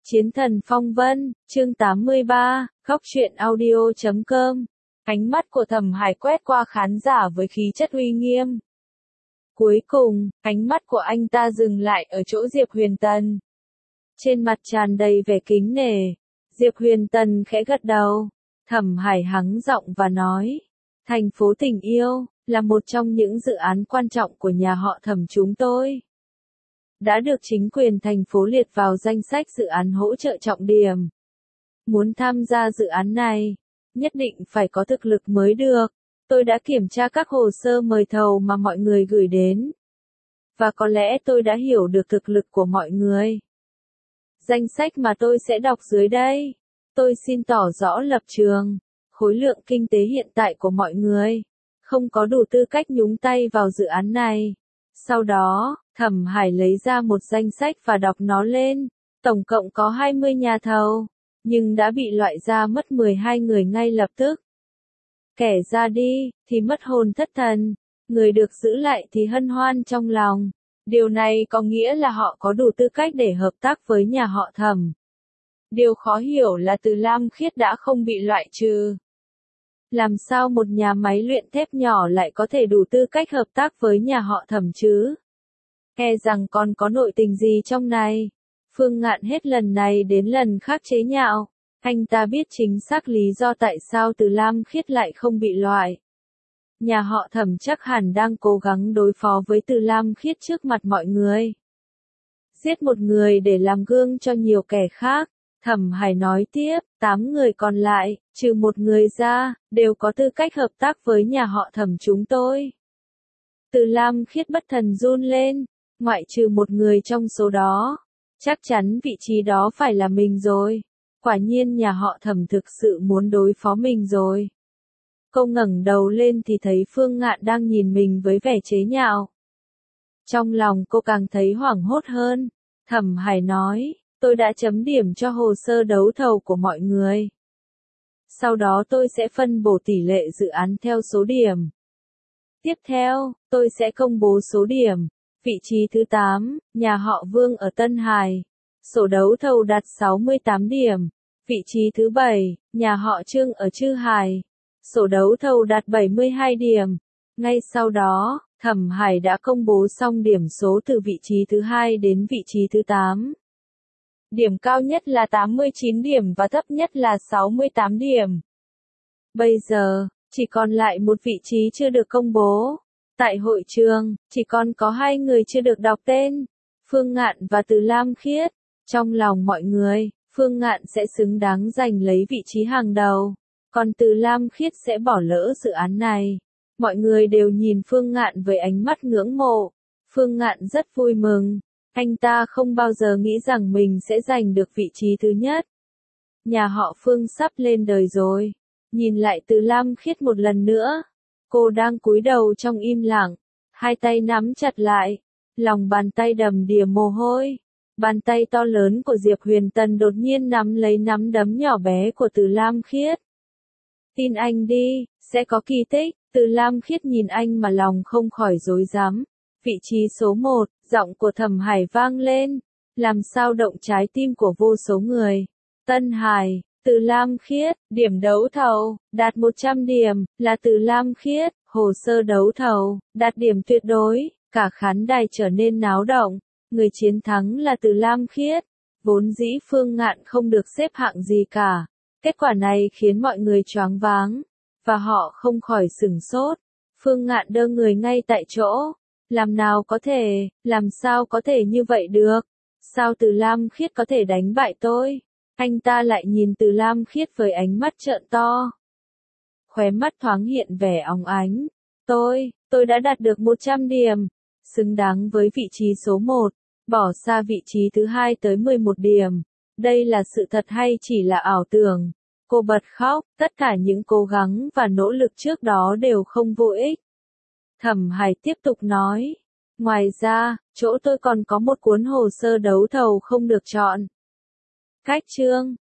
Chiến thần phong vân, chương 83, khóc truyện audio.com. Ánh mắt của Thẩm Hải quét qua khán giả với khí chất uy nghiêm. Cuối cùng, ánh mắt của anh ta dừng lại ở chỗ Diệp Huyền Tần. Trên mặt tràn đầy vẻ kính nể. Diệp Huyền Tần khẽ gật đầu. Thẩm Hải hắng giọng và nói, thành phố tình yêu, là một trong những dự án quan trọng của nhà họ Thẩm chúng tôi. Đã được chính quyền thành phố liệt vào danh sách dự án hỗ trợ trọng điểm. Muốn tham gia dự án này, nhất định phải có thực lực mới được. Tôi đã kiểm tra các hồ sơ mời thầu mà mọi người gửi đến. Và có lẽ tôi đã hiểu được thực lực của mọi người. Danh sách mà tôi sẽ đọc dưới đây. Tôi xin tỏ rõ lập trường. Khối lượng kinh tế hiện tại của mọi người không có đủ tư cách nhúng tay vào dự án này. Sau đó, Thẩm Hải lấy ra một danh sách và đọc nó lên. Tổng cộng có 20 nhà thầu, nhưng đã bị loại ra mất 12 người ngay lập tức. Kẻ ra đi, thì mất hồn thất thần. Người được giữ lại thì hân hoan trong lòng. Điều này có nghĩa là họ có đủ tư cách để hợp tác với nhà họ Thẩm. Điều khó hiểu là Từ Lam Khiết đã không bị loại trừ. Làm sao một nhà máy luyện thép nhỏ lại có thể đủ tư cách hợp tác với nhà họ Thẩm chứ? E rằng còn có nội tình gì trong này. Phương Ngạn hết lần này đến lần khác chế nhạo. Anh ta biết chính xác lý do tại sao Từ Lam Khiết lại không bị loại. Nhà họ Thẩm chắc hẳn đang cố gắng đối phó với Từ Lam Khiết trước mặt mọi người. Giết một người để làm gương cho nhiều kẻ khác. Thẩm Hải nói tiếp, 8 người còn lại, trừ một người ra, đều có tư cách hợp tác với nhà họ Thẩm chúng tôi. Từ Lam Khiết bất thần run lên, ngoại trừ một người trong số đó. Chắc chắn vị trí đó phải là mình rồi. Quả nhiên nhà họ Thẩm thực sự muốn đối phó mình rồi. Cô ngẩng đầu lên thì thấy Phương Ngạn đang nhìn mình với vẻ chế nhạo. Trong lòng cô càng thấy hoảng hốt hơn. Thẩm Hải nói, tôi đã chấm điểm cho hồ sơ đấu thầu của mọi người. Sau đó tôi sẽ phân bổ tỷ lệ dự án theo số điểm. Tiếp theo, tôi sẽ công bố số điểm. Vị trí thứ 8, nhà họ Vương ở Tân Hải. Sổ đấu thầu đạt 68 điểm. Vị trí thứ 7, nhà họ Trương ở Chư Hải. Sổ đấu thầu đạt 72 điểm. Ngay sau đó, Thẩm Hải đã công bố xong điểm số từ vị trí thứ 2 đến vị trí thứ 8. Điểm cao nhất là 89 điểm và thấp nhất là 68 điểm. Bây giờ, chỉ còn lại một vị trí chưa được công bố. Tại hội trường, chỉ còn có 2 người chưa được đọc tên. Phương Ngạn và Từ Lam Khiết. Trong lòng mọi người, Phương Ngạn sẽ xứng đáng giành lấy vị trí hàng đầu. Còn Từ Lam Khiết sẽ bỏ lỡ dự án này. Mọi người đều nhìn Phương Ngạn với ánh mắt ngưỡng mộ. Phương Ngạn rất vui mừng. Anh ta không bao giờ nghĩ rằng mình sẽ giành được vị trí thứ nhất. Nhà họ Phương sắp lên đời rồi. Nhìn lại Từ Lam Khiết một lần nữa. Cô đang cúi đầu trong im lặng. Hai tay nắm chặt lại. Lòng bàn tay đầm đìa mồ hôi. Bàn tay to lớn của Diệp Huyền Tần đột nhiên nắm lấy nắm đấm nhỏ bé của Từ Lam Khiết. Tin anh đi, sẽ có kỳ tích. Từ Lam Khiết nhìn anh mà lòng không khỏi rối rắm. Vị trí số 1, giọng của Thẩm Hải vang lên, làm sao động trái tim của vô số người. Tân Hải, Từ Lam Khiết, điểm đấu thầu, đạt 100 điểm, là Từ Lam Khiết, hồ sơ đấu thầu, đạt điểm tuyệt đối, cả khán đài trở nên náo động, người chiến thắng là Từ Lam Khiết. Vốn dĩ Phương Ngạn không được xếp hạng gì cả. Kết quả này khiến mọi người choáng váng, và họ không khỏi sửng sốt. Phương Ngạn đơ người ngay tại chỗ. Làm sao có thể như vậy được? Sao Từ Lam Khiết có thể đánh bại tôi? Anh ta lại nhìn Từ Lam Khiết với ánh mắt trợn to. Khóe mắt thoáng hiện vẻ óng ánh. Tôi đã đạt được 100 điểm. Xứng đáng với vị trí số 1. Bỏ xa vị trí thứ 2 tới 11 điểm. Đây là sự thật hay chỉ là ảo tưởng? Cô bật khóc, tất cả những cố gắng và nỗ lực trước đó đều không vô ích. Thẩm Hải tiếp tục nói. Ngoài ra, chỗ tôi còn có một cuốn hồ sơ đấu thầu không được chọn. Cách chương,